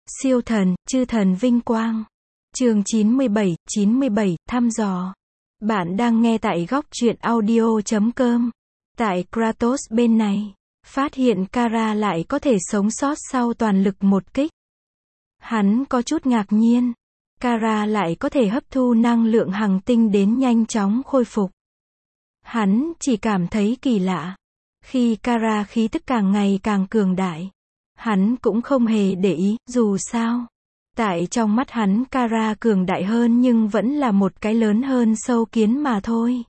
Siêu thần, chư thần vinh quang. Chương 97, thăm dò. Bạn đang nghe tại góc truyện audio.com. Tại Kratos bên này, phát hiện Kara lại có thể sống sót sau toàn lực một kích. Hắn có chút ngạc nhiên. Kara lại có thể hấp thu năng lượng hành tinh đến nhanh chóng khôi phục. Hắn chỉ cảm thấy kỳ lạ. Khi Kara khí tức càng ngày càng cường đại, hắn cũng không hề để ý, dù sao. Tại trong mắt hắn Kara cường đại hơn nhưng vẫn là một cái lớn hơn sâu kiến mà thôi.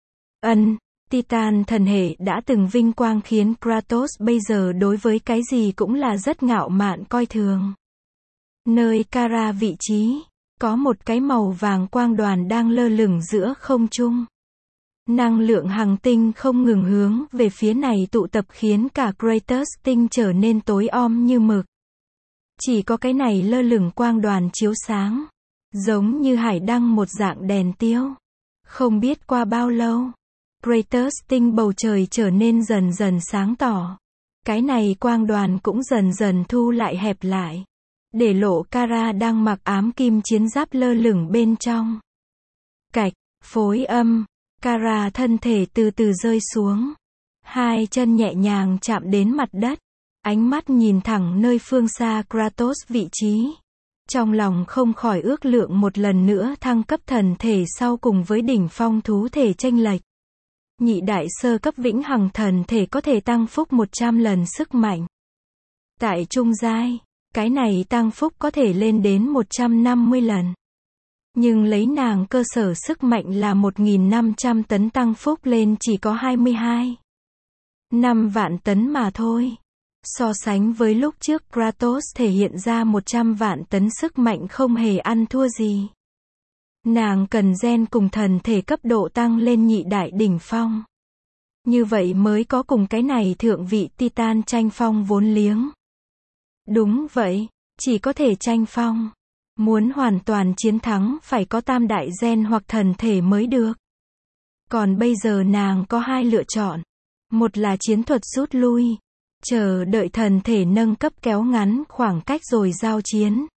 Titan thần hệ đã từng vinh quang khiến Kratos bây giờ đối với cái gì cũng là rất ngạo mạn coi thường. Nơi Kara vị trí, có một cái màu vàng quang đoàn đang lơ lửng giữa không trung. Năng lượng hành tinh không ngừng hướng về phía này tụ tập khiến cả Kratos tinh trở nên tối om như mực. Chỉ có cái này lơ lửng quang đoàn chiếu sáng, giống như hải đăng một dạng đèn tiêu. Không biết qua bao lâu, Kratos tinh bầu trời trở nên dần dần sáng tỏ. Cái này quang đoàn cũng dần dần thu lại hẹp lại, để lộ Kara đang mặc ám kim chiến giáp lơ lửng bên trong. Cạch, phối âm, Kara thân thể từ từ rơi xuống. Hai chân nhẹ nhàng chạm đến mặt đất. Ánh mắt nhìn thẳng nơi phương xa Kratos vị trí. Trong lòng không khỏi ước lượng một lần nữa thăng cấp thần thể sau cùng với đỉnh phong thú thể chênh lệch. Nhị đại sơ cấp vĩnh hằng thần thể có thể tăng phúc 100 lần sức mạnh. Tại trung giai, cái này tăng phúc có thể lên đến 150 lần. Nhưng lấy nàng cơ sở sức mạnh là 1.500 tấn tăng phúc lên chỉ có 22,5 vạn tấn mà thôi. So sánh với lúc trước Kratos thể hiện ra 100 vạn tấn sức mạnh không hề ăn thua gì. Nàng cần gen cùng thần thể cấp độ tăng lên nhị đại đỉnh phong. Như vậy mới có cùng cái này thượng vị Titan tranh phong vốn liếng. Đúng vậy, chỉ có thể tranh phong. Muốn hoàn toàn chiến thắng phải có tam đại gen hoặc thần thể mới được. Còn bây giờ nàng có hai lựa chọn. Một là chiến thuật rút lui, chờ đợi thần thể nâng cấp kéo ngắn khoảng cách rồi giao chiến.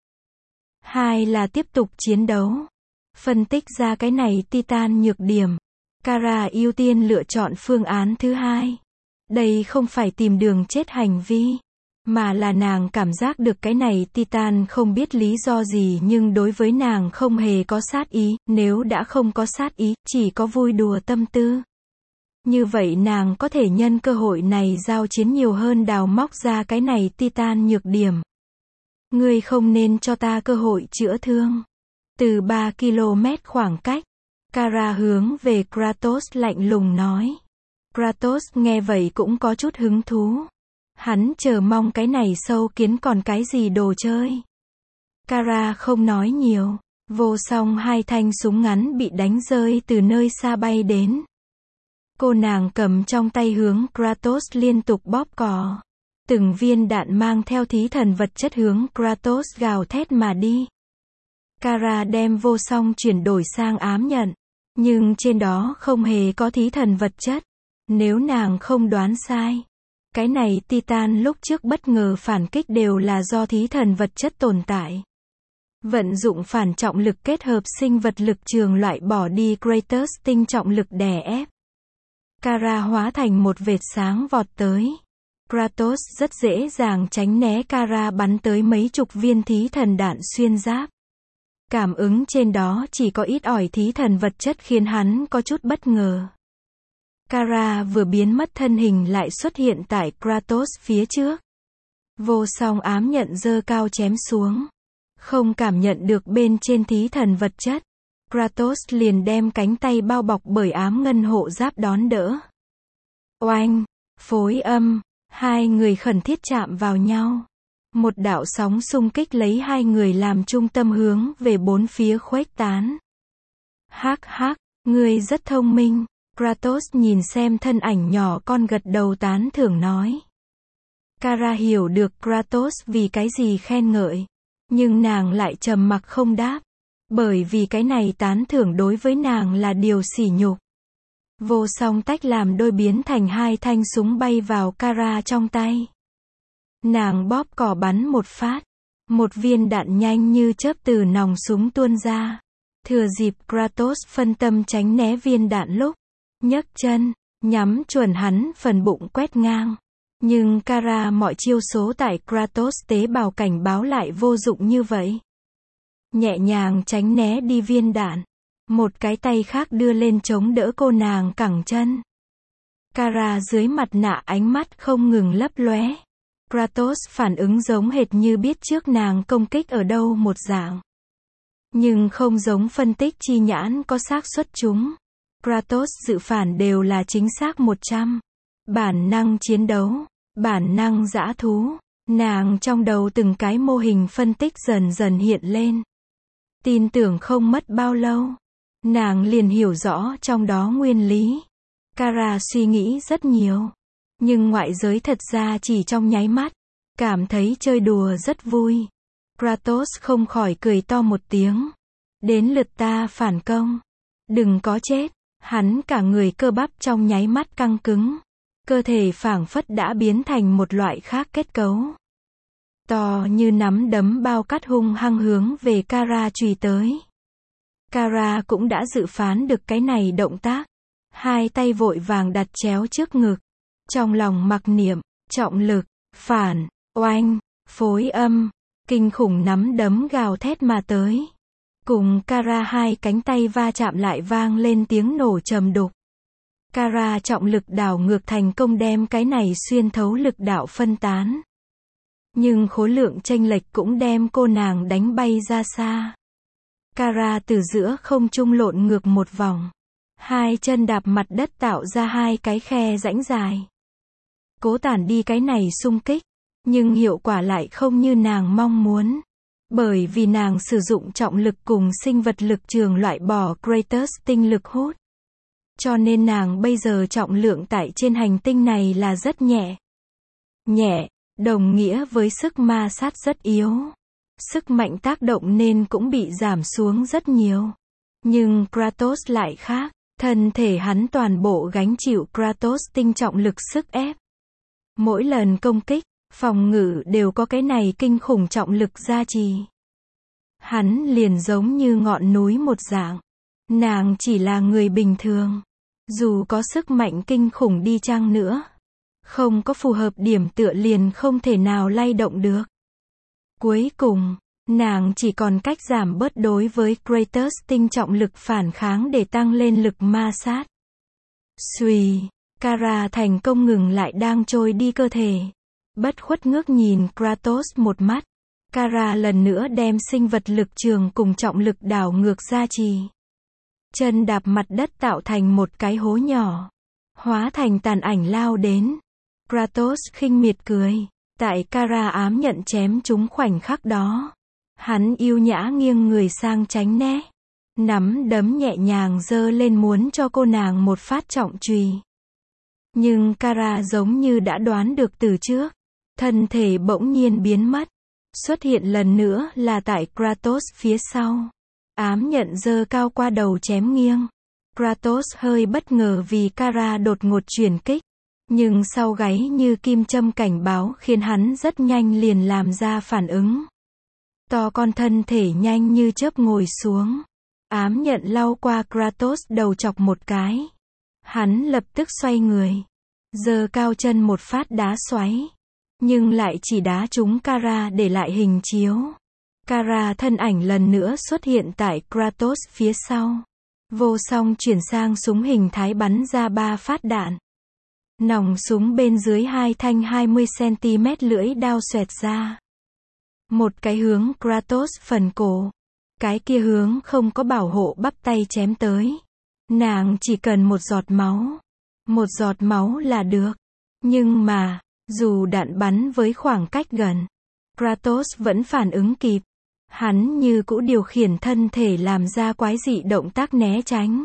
Hai là tiếp tục chiến đấu. Phân tích ra cái này Titan nhược điểm, Kara ưu tiên lựa chọn phương án thứ hai. Đây không phải tìm đường chết hành vi, mà là nàng cảm giác được cái này Titan không biết lý do gì nhưng đối với nàng không hề có sát ý. Nếu đã không có sát ý, chỉ có vui đùa tâm tư, như vậy nàng có thể nhân cơ hội này giao chiến nhiều hơn đào móc ra cái này Titan nhược điểm. Ngươi không nên cho ta cơ hội chữa thương. Từ 3 km khoảng cách, Kara hướng về Kratos lạnh lùng nói. Kratos nghe vậy cũng có chút hứng thú. Hắn chờ mong cái này sâu kiến còn cái gì đồ chơi. Kara không nói nhiều. Vô song hai thanh súng ngắn bị đánh rơi từ nơi xa bay đến. Cô nàng cầm trong tay hướng Kratos liên tục bóp cò. Từng viên đạn mang theo thí thần vật chất hướng Kratos gào thét mà đi. Kara đem vô song chuyển đổi sang ám nhận. Nhưng trên đó không hề có thí thần vật chất. Nếu nàng không đoán sai, cái này Titan lúc trước bất ngờ phản kích đều là do thí thần vật chất tồn tại. Vận dụng phản trọng lực kết hợp sinh vật lực trường loại bỏ đi Kratos tinh trọng lực đè ép. Kara hóa thành một vệt sáng vọt tới. Kratos rất dễ dàng tránh né Kara bắn tới mấy chục viên thí thần đạn xuyên giáp. Cảm ứng trên đó chỉ có ít ỏi thí thần vật chất khiến hắn có chút bất ngờ. Kara vừa biến mất thân hình lại xuất hiện tại Kratos phía trước. Vô song ám nhận giơ cao chém xuống. Không cảm nhận được bên trên thí thần vật chất. Kratos liền đem cánh tay bao bọc bởi ám ngân hộ giáp đón đỡ. Oanh, phối âm, hai người khẩn thiết chạm vào nhau. Một đạo sóng xung kích lấy hai người làm trung tâm hướng về bốn phía khuếch tán. Hắc hắc, ngươi rất thông minh. Kratos nhìn xem thân ảnh nhỏ con gật đầu tán thưởng nói. Kara hiểu được Kratos vì cái gì khen ngợi. Nhưng nàng lại trầm mặc không đáp. Bởi vì cái này tán thưởng đối với nàng là điều sỉ nhục. Vô song tách làm đôi biến thành hai thanh súng bay vào Kara trong tay. Nàng bóp cò bắn một phát. Một viên đạn nhanh như chớp từ nòng súng tuôn ra. Thừa dịp Kratos phân tâm tránh né viên đạn lúc nhấc chân, nhắm chuẩn hắn phần bụng quét ngang. Nhưng Kara mọi chiêu số tại Kratos tế bào cảnh báo lại vô dụng như vậy. Nhẹ nhàng tránh né đi viên đạn. Một cái tay khác đưa lên chống đỡ cô nàng cẳng chân. Kara dưới mặt nạ ánh mắt không ngừng lấp lóe. Kratos phản ứng giống hệt như biết trước nàng công kích ở đâu một dạng. Nhưng không giống phân tích chi nhãn có xác suất trúng. Kratos dự phản đều là chính xác 100. Bản năng chiến đấu, bản năng dã thú. Nàng trong đầu từng cái mô hình phân tích dần dần hiện lên. Tin tưởng không mất bao lâu, nàng liền hiểu rõ trong đó nguyên lý. Kara suy nghĩ rất nhiều. Nhưng ngoại giới thật ra chỉ trong nháy mắt. Cảm thấy chơi đùa rất vui. Kratos không khỏi cười to một tiếng. Đến lượt ta phản công. Đừng có chết. Hắn cả người cơ bắp trong nháy mắt căng cứng. Cơ thể phảng phất đã biến thành một loại khác kết cấu. To như nắm đấm bao cắt hung hăng hướng về Kara chùy tới. Kara cũng đã dự phán được cái này động tác. Hai tay vội vàng đặt chéo trước ngực. Trong lòng mặc niệm, trọng lực, phản, oanh, phối âm, kinh khủng nắm đấm gào thét mà tới. Cùng Kara hai cánh tay va chạm lại vang lên tiếng nổ trầm đục. Kara trọng lực đảo ngược thành công đem cái này xuyên thấu lực đạo phân tán. Nhưng khối lượng chênh lệch cũng đem cô nàng đánh bay ra xa. Kara từ giữa không trung lộn ngược một vòng. Hai chân đạp mặt đất tạo ra hai cái khe rãnh dài. Cố tản đi cái này xung kích. Nhưng hiệu quả lại không như nàng mong muốn. Bởi vì nàng sử dụng trọng lực cùng sinh vật lực trường loại bỏ Kratos tinh lực hút. Cho nên nàng bây giờ trọng lượng tại trên hành tinh này là rất nhẹ. Nhẹ, đồng nghĩa với sức ma sát rất yếu. Sức mạnh tác động nên cũng bị giảm xuống rất nhiều. Nhưng Kratos lại khác. Thân thể hắn toàn bộ gánh chịu Kratos tinh trọng lực sức ép. Mỗi lần công kích, phòng ngự đều có cái này kinh khủng trọng lực gia trì. Hắn liền giống như ngọn núi một dạng. Nàng chỉ là người bình thường. Dù có sức mạnh kinh khủng đi chăng nữa. Không có phù hợp điểm tựa liền không thể nào lay động được. Cuối cùng, nàng chỉ còn cách giảm bớt đối với Kratos tinh trọng lực phản kháng để tăng lên lực ma sát. Xuy, Kara thành công ngừng lại đang trôi đi cơ thể. Bất khuất ngước nhìn Kratos một mắt. Kara lần nữa đem sinh vật lực trường cùng trọng lực đảo ngược gia trì. Chân đạp mặt đất tạo thành một cái hố nhỏ. Hóa thành tàn ảnh lao đến. Kratos khinh miệt cười. Tại Kara ám nhận chém trúng khoảnh khắc đó. Hắn yêu nhã nghiêng người sang tránh né. Nắm đấm nhẹ nhàng giơ lên muốn cho cô nàng một phát trọng chùy. Nhưng Kara giống như đã đoán được từ trước. Thân thể bỗng nhiên biến mất. Xuất hiện lần nữa là tại Kratos phía sau. Ám nhận giơ cao qua đầu chém nghiêng. Kratos hơi bất ngờ vì Kara đột ngột chuyển kích. Nhưng sau gáy như kim châm cảnh báo khiến hắn rất nhanh liền làm ra phản ứng. To con thân thể nhanh như chớp ngồi xuống. Ám nhận lau qua Kratos đầu chọc một cái. Hắn lập tức xoay người. Giơ cao chân một phát đá xoáy. Nhưng lại chỉ đá trúng Kara để lại hình chiếu. Kara thân ảnh lần nữa xuất hiện tại Kratos phía sau. Vô song chuyển sang súng hình thái bắn ra 3 phát đạn. Nòng súng bên dưới hai thanh 20cm lưỡi đao xoẹt ra. Một cái hướng Kratos phần cổ. Cái kia hướng không có bảo hộ bắp tay chém tới. Nàng chỉ cần một giọt máu. Một giọt máu là được. Nhưng mà, dù đạn bắn với khoảng cách gần, Kratos vẫn phản ứng kịp. Hắn như cũ điều khiển thân thể làm ra quái dị động tác né tránh.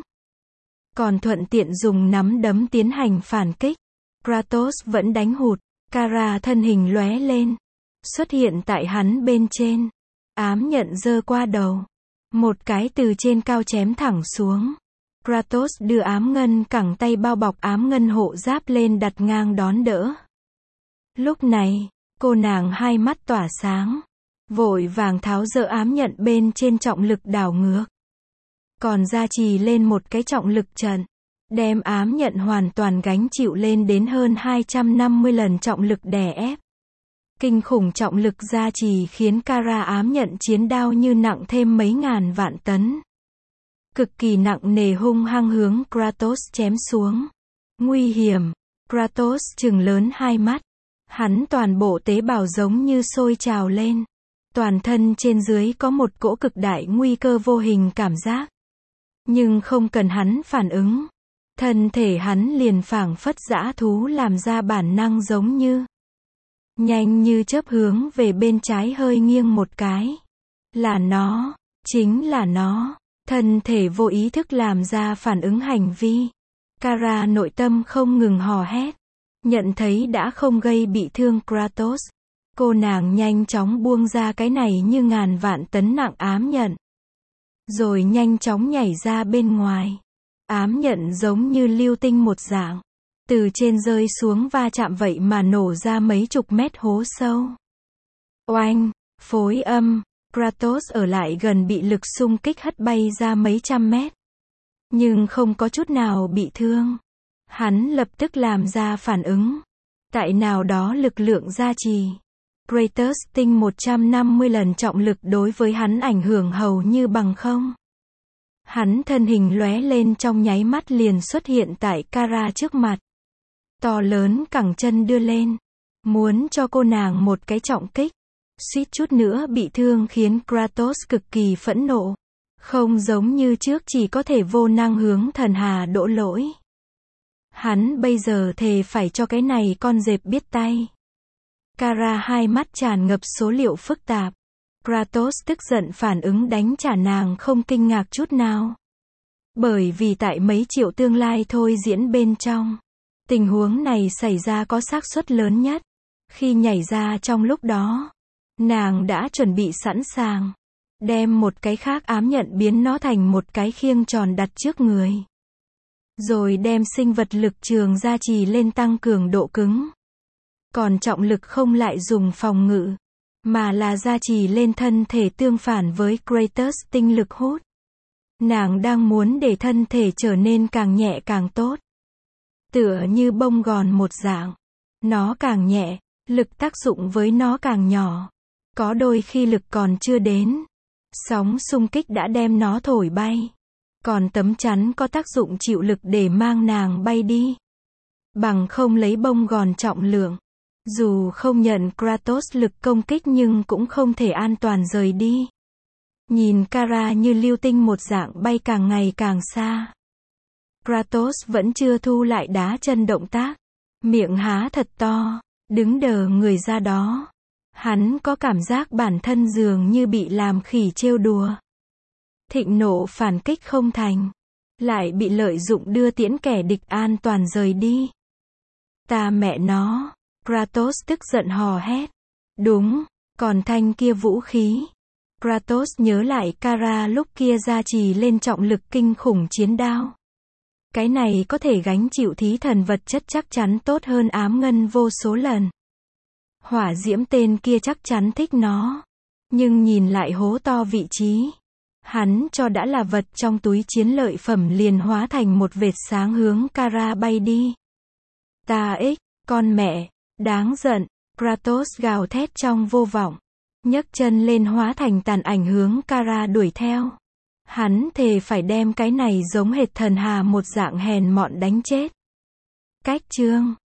Còn thuận tiện dùng nắm đấm tiến hành phản kích. Kratos vẫn đánh hụt. Kara thân hình lóe lên. Xuất hiện tại hắn bên trên. Ám nhận giơ qua đầu. Một cái từ trên cao chém thẳng xuống. Kratos đưa ám ngân cẳng tay bao bọc ám ngân hộ giáp lên đặt ngang đón đỡ. Lúc này, cô nàng hai mắt tỏa sáng. vội vàng tháo dỡ ám nhận bên trên trọng lực đảo ngược. Còn gia trì lên một cái trọng lực trận, đem ám nhận hoàn toàn gánh chịu lên đến hơn 250 lần trọng lực đè ép. Kinh khủng trọng lực gia trì khiến Kara ám nhận chiến đao như nặng thêm mấy ngàn vạn tấn. Cực kỳ nặng nề hung hăng hướng Kratos chém xuống. Nguy hiểm, Kratos trừng lớn hai mắt. Hắn toàn bộ tế bào giống như sôi trào lên. Toàn thân trên dưới có một cỗ cực đại nguy cơ vô hình cảm giác. Nhưng không cần hắn phản ứng. Thân thể hắn liền phảng phất dã thú làm ra bản năng giống như. Nhanh như chớp hướng về bên trái hơi nghiêng một cái. Là nó, chính là nó. Thân thể vô ý thức làm ra phản ứng hành vi. Kara nội tâm không ngừng hò hét. Nhận thấy đã không gây bị thương Kratos. Cô nàng nhanh chóng buông ra cái này như ngàn vạn tấn nặng ám nhận. Rồi nhanh chóng nhảy ra bên ngoài. Ám nhận giống như lưu tinh một dạng. Từ trên rơi xuống va chạm vậy mà nổ ra mấy chục mét hố sâu. Oanh, phối âm, Kratos ở lại gần bị lực xung kích hất bay ra mấy trăm mét. Nhưng không có chút nào bị thương. Hắn lập tức làm ra phản ứng. Tại nào đó lực lượng gia trì. Kratos tinh 150 lần trọng lực đối với hắn ảnh hưởng hầu như bằng không. Hắn thân hình lóe lên trong nháy mắt liền xuất hiện tại Kara trước mặt. To lớn cẳng chân đưa lên. Muốn cho cô nàng một cái trọng kích. Suýt chút nữa bị thương khiến Kratos cực kỳ phẫn nộ. Không giống như trước chỉ có thể vô năng hướng thần hà đổ lỗi. Hắn bây giờ thề phải cho cái này con dẹp biết tay. Kara hai mắt tràn ngập số liệu phức tạp. Kratos tức giận phản ứng đánh trả nàng không kinh ngạc chút nào. Bởi vì tại mấy triệu tương lai thôi diễn bên trong. Tình huống này xảy ra có xác suất lớn nhất. Khi nhảy ra trong lúc đó, nàng đã chuẩn bị sẵn sàng. Đem một cái khác ám nhận biến nó thành một cái khiêng tròn đặt trước người. Rồi đem sinh vật lực trường gia trì lên tăng cường độ cứng. Còn trọng lực không lại dùng phòng ngự, mà là gia trì lên thân thể tương phản với Kratos tinh lực hút. Nàng đang muốn để thân thể trở nên càng nhẹ càng tốt. Tựa như bông gòn một dạng. Nó càng nhẹ, lực tác dụng với nó càng nhỏ. Có đôi khi lực còn chưa đến. Sóng xung kích đã đem nó thổi bay. Còn tấm chắn có tác dụng chịu lực để mang nàng bay đi. Bằng không lấy bông gòn trọng lượng. Dù không nhận Kratos lực công kích nhưng cũng không thể an toàn rời đi. Nhìn Kara như lưu tinh một dạng bay càng ngày càng xa. Kratos vẫn chưa thu lại đá chân động tác. Miệng há thật to, đứng đờ người ra đó. Hắn có cảm giác bản thân dường như bị làm khỉ trêu đùa. Thịnh nộ phản kích không thành. Lại bị lợi dụng đưa tiễn kẻ địch an toàn rời đi. Ta mẹ nó. Kratos tức giận hò hét. Đúng, còn thanh kia vũ khí. Kratos nhớ lại Kara lúc kia gia trì lên trọng lực kinh khủng chiến đao. Cái này có thể gánh chịu thí thần vật chất chắc chắn tốt hơn ám ngân vô số lần. Hỏa diễm tên kia chắc chắn thích nó. Nhưng nhìn lại hố to vị trí. Hắn cho đã là vật trong túi chiến lợi phẩm liền hóa thành một vệt sáng hướng Kara bay đi. Ta ích, con mẹ, đáng giận, Kratos gào thét trong vô vọng. Nhấc chân lên hóa thành tàn ảnh hướng Kara đuổi theo. Hắn thề phải đem cái này giống hệt thần hà một dạng hèn mọn đánh chết. Cách chương